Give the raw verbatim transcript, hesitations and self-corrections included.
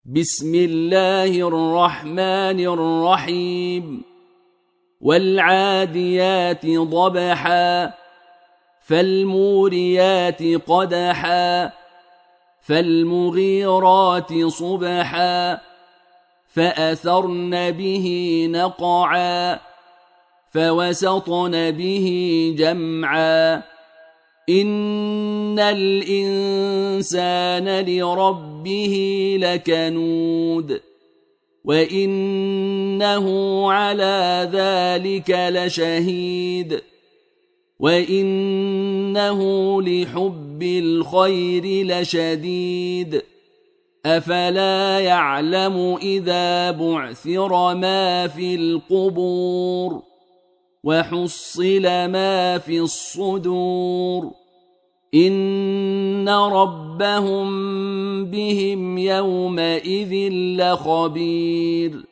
بسم الله الرحمن الرحيم والعاديات ضبحا فالموريات قدحا فالمغيرات صبحا فأثرن به نقعا فوسطن به جمعا إن الإنسان لربه لكنود وإنه على ذلك لشهيد وإنه لحب الخير لشديد أفلا يعلم إذا بعثر ما في القبور وحصل ما في الصدور إن ربهم بهم يومئذ لخبير